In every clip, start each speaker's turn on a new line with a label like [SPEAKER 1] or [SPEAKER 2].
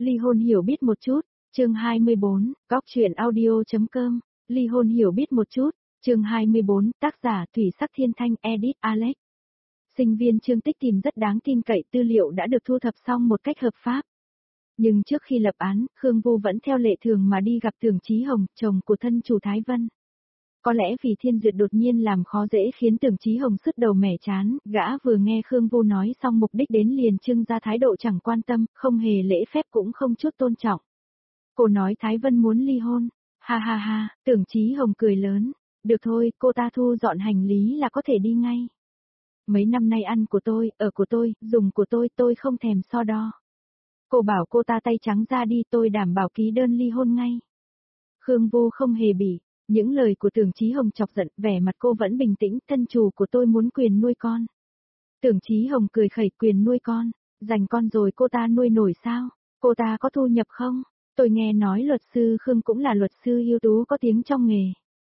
[SPEAKER 1] Ly hôn hiểu biết một chút, chương 24, góc truyện audio.com, ly hôn hiểu biết một chút, chương 24, tác giả Thủy Sắc Thiên Thanh, edit Alex. Sinh viên Trương Tích tìm rất đáng tin cậy, tư liệu đã được thu thập xong một cách hợp pháp. Nhưng trước khi lập án, Khương Vô vẫn theo lệ thường mà đi gặp Tưởng Chí Hồng, chồng của thân chủ Thái Vân. Có lẽ vì Thiên Duyệt đột nhiên làm khó dễ khiến Tưởng Chí Hồng sứt đầu mẻ chán, gã vừa nghe Khương Vô nói xong mục đích đến liền trưng ra thái độ chẳng quan tâm, không hề lễ phép cũng không chút tôn trọng. Cô nói Thái Vân muốn ly hôn, ha ha ha, Tưởng Chí Hồng cười lớn, được thôi, cô ta thu dọn hành lý là có thể đi ngay. Mấy năm nay ăn của tôi, ở của tôi, dùng của tôi không thèm so đo. Cô bảo cô ta tay trắng ra đi, tôi đảm bảo ký đơn ly hôn ngay. Khương Vô không hề bỉ. Những lời của Tưởng Chí Hồng chọc giận, vẻ mặt cô vẫn bình tĩnh, thân chủ của tôi muốn quyền nuôi con. Tưởng Chí Hồng cười khẩy, quyền nuôi con, dành con rồi cô ta nuôi nổi sao? Cô ta có thu nhập không? Tôi nghe nói luật sư Khương cũng là luật sư ưu tú có tiếng trong nghề.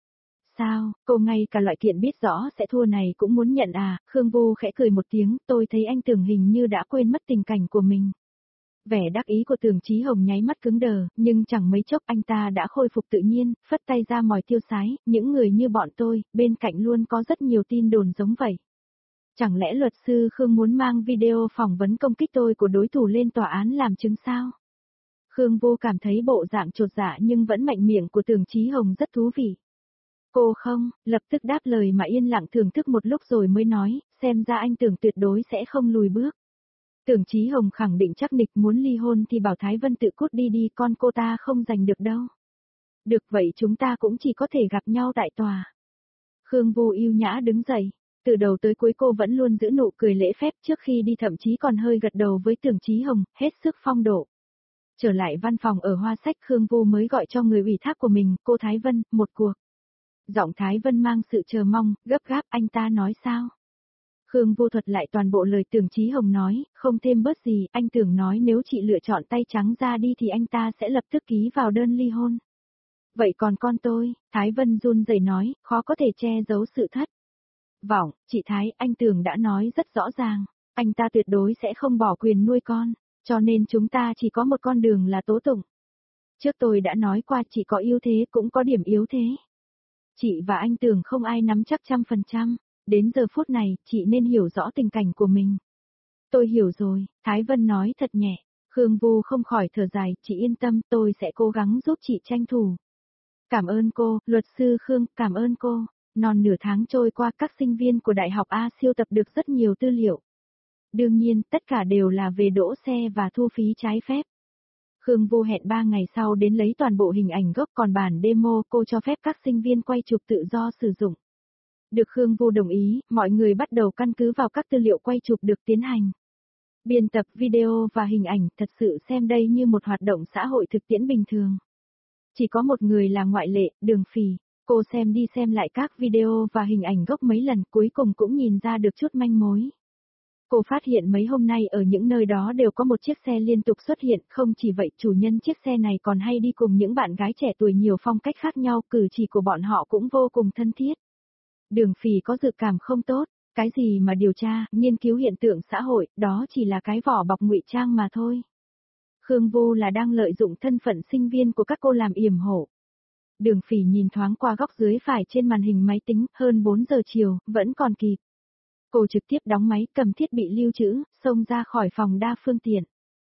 [SPEAKER 1] Sao, cô ngay cả loại kiện biết rõ sẽ thua này cũng muốn nhận à? Khương Vô khẽ cười một tiếng, tôi thấy anh Tưởng hình như đã quên mất tình cảnh của mình. Vẻ đắc ý của Tưởng Chí Hồng nháy mắt cứng đờ, nhưng chẳng mấy chốc anh ta đã khôi phục tự nhiên, phất tay ra mỏi tiêu sái, những người như bọn tôi, bên cạnh luôn có rất nhiều tin đồn giống vậy. Chẳng lẽ luật sư Khương muốn mang video phỏng vấn công kích tôi của đối thủ lên tòa án làm chứng sao? Khương Vô cảm thấy bộ dạng chột dạ nhưng vẫn mạnh miệng của Tưởng Chí Hồng rất thú vị. Cô không, lập tức đáp lời mà yên lặng thưởng thức một lúc rồi mới nói, xem ra anh Tưởng tuyệt đối sẽ không lùi bước. Tưởng Chí Hồng khẳng định chắc nịch muốn ly hôn thì bảo Thái Vân tự cút đi, con cô ta không giành được đâu. Được vậy chúng ta cũng chỉ có thể gặp nhau tại tòa. Khương Vô yêu nhã đứng dậy, từ đầu tới cuối cô vẫn luôn giữ nụ cười lễ phép, trước khi đi thậm chí còn hơi gật đầu với Tưởng Chí Hồng, hết sức phong độ. Trở lại văn phòng ở Hoa Sách, Khương Vô mới gọi cho người ủy thác của mình, cô Thái Vân, một cuộc. Giọng Thái Vân mang sự chờ mong, gấp gáp, anh ta nói sao? Khương Vô thuật lại toàn bộ lời Tưởng Chí Hồng nói, không thêm bớt gì, anh Tưởng nói nếu chị lựa chọn tay trắng ra đi thì anh ta sẽ lập tức ký vào đơn ly hôn. Vậy còn con tôi, Thái Vân run rẩy nói, khó có thể che giấu sự thất vọng, chị Thái, anh Tưởng đã nói rất rõ ràng, anh ta tuyệt đối sẽ không bỏ quyền nuôi con, cho nên chúng ta chỉ có một con đường là tố tụng. Trước tôi đã nói qua chị có ưu thế cũng có điểm yếu thế. Chị và anh Tưởng không ai nắm chắc 100%. Đến giờ phút này, chị nên hiểu rõ tình cảnh của mình. Tôi hiểu rồi, Thái Vân nói thật nhẹ. Khương Vô không khỏi thở dài, chị yên tâm, tôi sẽ cố gắng giúp chị tranh thủ. Cảm ơn cô, luật sư Khương, cảm ơn cô. Non nửa tháng trôi qua, các sinh viên của Đại học A siêu tập được rất nhiều tư liệu. Đương nhiên, tất cả đều là về đỗ xe và thu phí trái phép. Khương Vô hẹn 3 ngày sau đến lấy toàn bộ hình ảnh gốc, còn bản demo cô cho phép các sinh viên quay chụp tự do sử dụng. Được Khương Vô đồng ý, mọi người bắt đầu căn cứ vào các tư liệu quay chụp được tiến hành. Biên tập video và hình ảnh, thật sự xem đây như một hoạt động xã hội thực tiễn bình thường. Chỉ có một người là ngoại lệ, Đường Phỉ. Cô xem đi xem lại các video và hình ảnh gốc mấy lần, cuối cùng cũng nhìn ra được chút manh mối. Cô phát hiện mấy hôm nay ở những nơi đó đều có một chiếc xe liên tục xuất hiện, không chỉ vậy chủ nhân chiếc xe này còn hay đi cùng những bạn gái trẻ tuổi nhiều phong cách khác nhau, cử chỉ của bọn họ cũng vô cùng thân thiết. Đường Phỉ có dự cảm không tốt, cái gì mà điều tra, nghiên cứu hiện tượng xã hội, đó chỉ là cái vỏ bọc ngụy trang mà thôi. Khương Vô là đang lợi dụng thân phận sinh viên của các cô làm yểm hộ. Đường Phỉ nhìn thoáng qua góc dưới phải trên màn hình máy tính, hơn 4 giờ chiều, vẫn còn kịp. Cô trực tiếp đóng máy, cầm thiết bị lưu trữ, xông ra khỏi phòng đa phương tiện.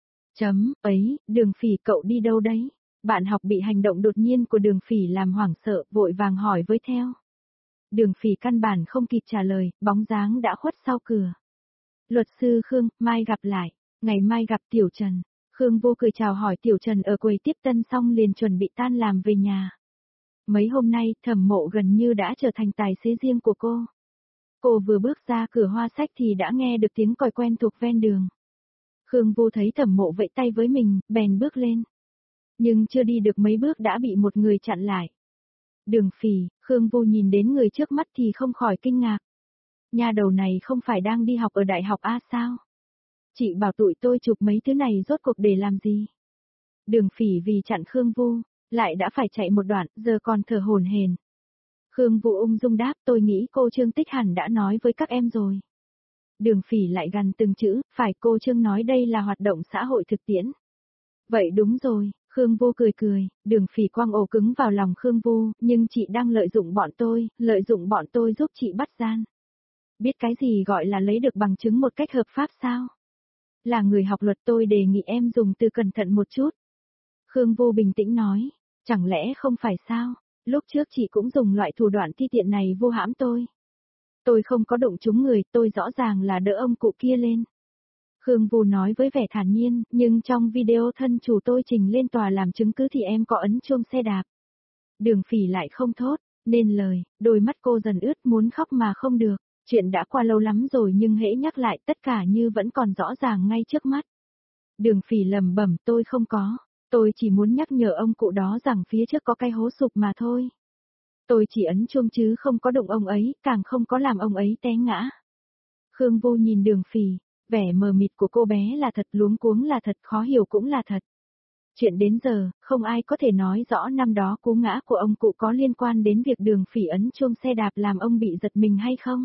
[SPEAKER 1] Ấy, Đường Phỉ cậu đi đâu đấy? Bạn học bị hành động đột nhiên của Đường Phỉ làm hoảng sợ, vội vàng hỏi với theo. Đường Phỉ căn bản không kịp trả lời, bóng dáng đã khuất sau cửa. Luật sư Khương, mai gặp lại, ngày mai gặp Tiểu Trần. Khương Vô cười chào hỏi Tiểu Trần ở quầy tiếp tân xong liền chuẩn bị tan làm về nhà. Mấy hôm nay, Thẩm Mộ gần như đã trở thành tài xế riêng của cô. Cô vừa bước ra cửa Hoa Sách thì đã nghe được tiếng còi quen thuộc ven đường. Khương Vô thấy Thẩm Mộ vẫy tay với mình, bèn bước lên. Nhưng chưa đi được mấy bước đã bị một người chặn lại. Đường Phỉ, Khương Vô nhìn đến người trước mắt thì không khỏi kinh ngạc. Nhà đầu này không phải đang đi học ở Đại học A sao? Chị bảo tụi tôi chụp mấy thứ này rốt cuộc để làm gì? Đường Phỉ vì chặn Khương Vô, lại đã phải chạy một đoạn, giờ còn thở hổn hển. Khương Vô ung dung đáp, tôi nghĩ cô Trương Tích hẳn đã nói với các em rồi. Đường Phỉ lại gằn từng chữ, phải, cô Trương nói đây là hoạt động xã hội thực tiễn. Vậy đúng rồi, Khương Vô cười cười, Đường Phỉ quăng ổ cứng vào lòng Khương Vô, nhưng chị đang lợi dụng bọn tôi giúp chị bắt gian. Biết cái gì gọi là lấy được bằng chứng một cách hợp pháp sao? Là người học luật tôi đề nghị em dùng từ cẩn thận một chút. Khương Vô bình tĩnh nói, chẳng lẽ không phải sao? Lúc trước chị cũng dùng loại thủ đoạn thi tiện này vu hãm tôi. Tôi không có đụng trúng người, tôi rõ ràng là đỡ ông cụ kia lên. Khương Vô nói với vẻ thản nhiên, nhưng trong video thân chủ tôi trình lên tòa làm chứng cứ thì em có ấn chuông xe đạp. Đường Phỉ lại không thốt, nên lời, đôi mắt cô dần ướt muốn khóc mà không được. Chuyện đã qua lâu lắm rồi nhưng hễ nhắc lại tất cả như vẫn còn rõ ràng ngay trước mắt. Đường Phỉ lẩm bẩm tôi không có, tôi chỉ muốn nhắc nhở ông cụ đó rằng phía trước có cái hố sụp mà thôi. Tôi chỉ ấn chuông chứ không có đụng ông ấy, càng không có làm ông ấy té ngã. Khương Vô nhìn Đường Phỉ, vẻ mờ mịt của cô bé là thật, luống cuống là thật, khó hiểu cũng là thật. Chuyện đến giờ, không ai có thể nói rõ năm đó cú ngã của ông cụ có liên quan đến việc Đường Phỉ ấn chuông xe đạp làm ông bị giật mình hay không.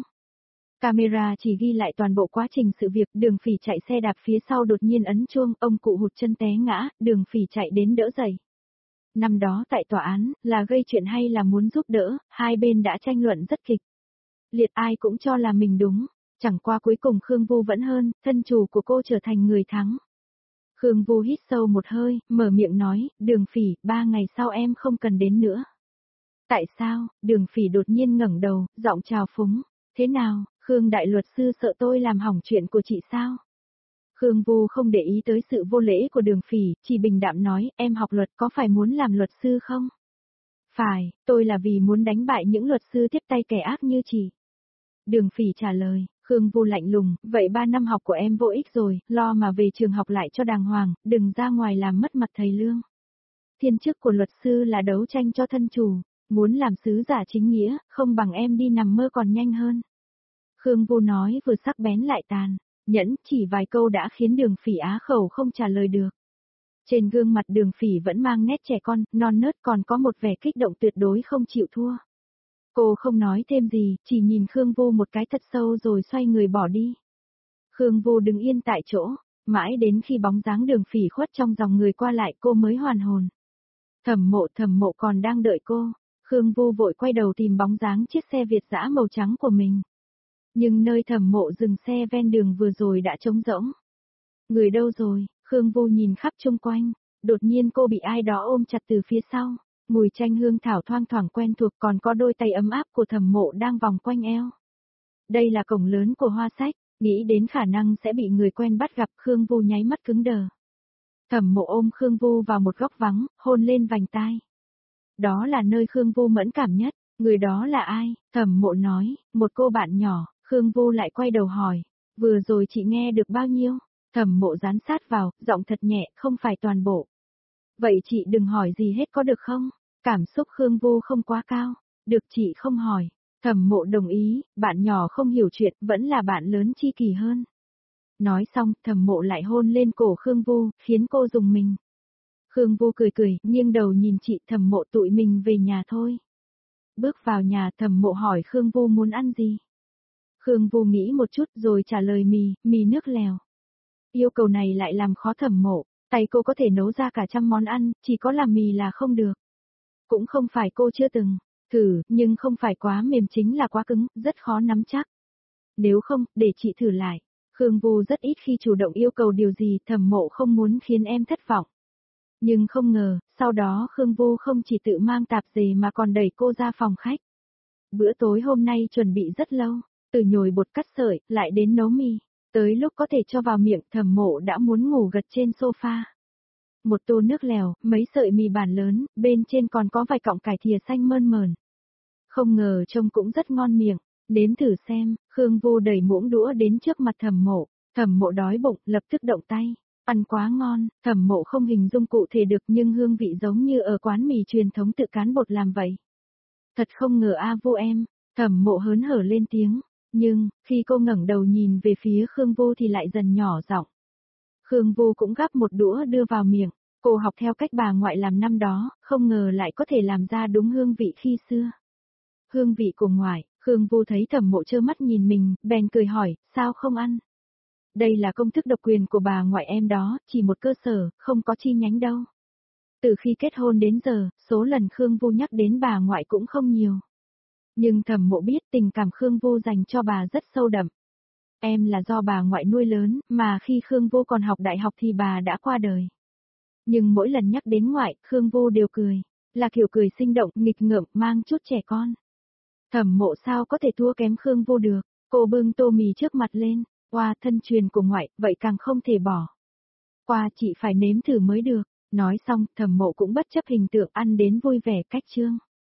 [SPEAKER 1] Camera chỉ ghi lại toàn bộ quá trình sự việc, Đường Phỉ chạy xe đạp phía sau đột nhiên ấn chuông, ông cụ hụt chân té ngã, Đường Phỉ chạy đến đỡ dậy. Năm đó tại tòa án, là gây chuyện hay là muốn giúp đỡ, hai bên đã tranh luận rất kịch. Liệt ai cũng cho là mình đúng, chẳng qua cuối cùng Khương Vô vẫn hơn, thân chủ của cô trở thành người thắng. Khương Vô hít sâu một hơi, mở miệng nói, Đường Phỉ, 3 ngày sau em không cần đến nữa. Tại sao? Đường Phỉ đột nhiên ngẩng đầu, giọng trào phúng. Thế nào, Khương đại luật sư sợ tôi làm hỏng chuyện của chị sao? Khương Vô không để ý tới sự vô lễ của Đường Phỉ, chỉ bình đạm nói, em học luật có phải muốn làm luật sư không? Phải, tôi là vì muốn đánh bại những luật sư tiếp tay kẻ ác như chị. Đường Phỉ trả lời, Khương Vô lạnh lùng, vậy 3 năm học của em vô ích rồi, lo mà về trường học lại cho đàng hoàng, đừng ra ngoài làm mất mặt thầy Lương. Thiên chức của luật sư là đấu tranh cho thân chủ, muốn làm sứ giả chính nghĩa, không bằng em đi nằm mơ còn nhanh hơn. Khương Vô nói vừa sắc bén lại tàn, nhẫn, chỉ vài câu đã khiến Đường Phỉ á khẩu không trả lời được. Trên gương mặt Đường Phỉ vẫn mang nét trẻ con, non nớt, còn có một vẻ kích động tuyệt đối không chịu thua. Cô không nói thêm gì, chỉ nhìn Khương Vô một cái thật sâu rồi xoay người bỏ đi. Khương Vô đứng yên tại chỗ, mãi đến khi bóng dáng Đường Phỉ khuất trong dòng người qua lại cô mới hoàn hồn. Thẩm mộ còn đang đợi cô. Khương Vô vội quay đầu tìm bóng dáng chiếc xe Việt dã màu trắng của mình. Nhưng nơi Thẩm mộ dừng xe ven đường vừa rồi đã trống rỗng. Người đâu rồi? Khương Vô nhìn khắp chung quanh. Đột nhiên cô bị ai đó ôm chặt từ phía sau. Mùi chanh hương thảo thoang thoảng quen thuộc, còn có đôi tay ấm áp của Thẩm mộ đang vòng quanh eo. Đây là cổng lớn của Hoa Sách, nghĩ đến khả năng sẽ bị người quen bắt gặp, Khương Vô nháy mắt cứng đờ. Thẩm mộ ôm Khương Vô vào một góc vắng, hôn lên vành tai. Đó là nơi Khương Vô mẫn cảm nhất, người đó là ai? Thẩm mộ nói, một cô bạn nhỏ. Khương Vô lại quay đầu hỏi, vừa rồi chị nghe được bao nhiêu? Thẩm mộ dán sát vào, giọng thật nhẹ, không phải toàn bộ. Vậy chị đừng hỏi gì hết có được không? Cảm xúc Khương Vô không quá cao, được chị không hỏi. Thẩm mộ đồng ý, bạn nhỏ không hiểu chuyện, vẫn là bạn lớn chi kỳ hơn. Nói xong, Thẩm mộ lại hôn lên cổ Khương Vô, khiến cô rùng mình. Khương Vô cười cười, nghiêng đầu nhìn chị. Thẩm mộ tụi mình về nhà thôi. Bước vào nhà, Thẩm mộ hỏi Khương Vô muốn ăn gì. Khương Vô nghĩ một chút rồi trả lời mì nước lèo. Yêu cầu này lại làm khó Thẩm mộ, tay cô có thể nấu ra cả trăm món ăn, chỉ có làm mì là không được. Cũng không phải cô chưa từng thử, nhưng không phải quá mềm chính là quá cứng, rất khó nắm chắc. Nếu không, để chị thử lại. Khương Vô rất ít khi chủ động yêu cầu điều gì, Thẩm mộ không muốn khiến em thất vọng. Nhưng không ngờ, sau đó Khương Vô không chỉ tự mang tạp dề mà còn đẩy cô ra phòng khách. Bữa tối hôm nay chuẩn bị rất lâu, từ nhồi bột cắt sợi, lại đến nấu mì. Tới lúc có thể cho vào miệng, Thẩm mộ đã muốn ngủ gật trên sofa. Một tô nước lèo, mấy sợi mì bản lớn, bên trên còn có vài cọng cải thìa xanh mơn mởn. Không ngờ trông cũng rất ngon miệng, nếm thử xem. Khương Vô đẩy muỗng đũa đến trước mặt Thẩm mộ đói bụng, lập tức động tay. Ăn quá ngon, Thẩm mộ không hình dung cụ thể được nhưng hương vị giống như ở quán mì truyền thống tự cán bột làm vậy. Thật không ngờ a Vô em, Thẩm mộ hớn hở lên tiếng, nhưng, khi cô ngẩng đầu nhìn về phía Khương Vô thì lại dần nhỏ giọng. Khương Vô cũng gắp một đũa đưa vào miệng, cô học theo cách bà ngoại làm năm đó, không ngờ lại có thể làm ra đúng hương vị khi xưa. Hương vị của ngoại, Khương Vô thấy Thẩm mộ trơ mắt nhìn mình, bèn cười hỏi, sao không ăn? Đây là công thức độc quyền của bà ngoại em đó, chỉ một cơ sở, không có chi nhánh đâu. Từ khi kết hôn đến giờ, số lần Khương Vu nhắc đến bà ngoại cũng không nhiều. Nhưng Thẩm Mộ biết tình cảm Khương Vu dành cho bà rất sâu đậm. Em là do bà ngoại nuôi lớn, mà khi Khương Vu còn học đại học thì bà đã qua đời. Nhưng mỗi lần nhắc đến ngoại, Khương Vu đều cười. Là kiểu cười sinh động, nghịch ngợm, mang chút trẻ con. Thẩm Mộ sao có thể thua kém Khương Vu được. Cô bưng tô mì trước mặt lên. Oa, thân truyền của ngoại, vậy càng không thể bỏ. Qua chị phải nếm thử mới được. Nói xong, Thẩm Mộ cũng bất chấp hình tượng ăn đến vui vẻ cách trương.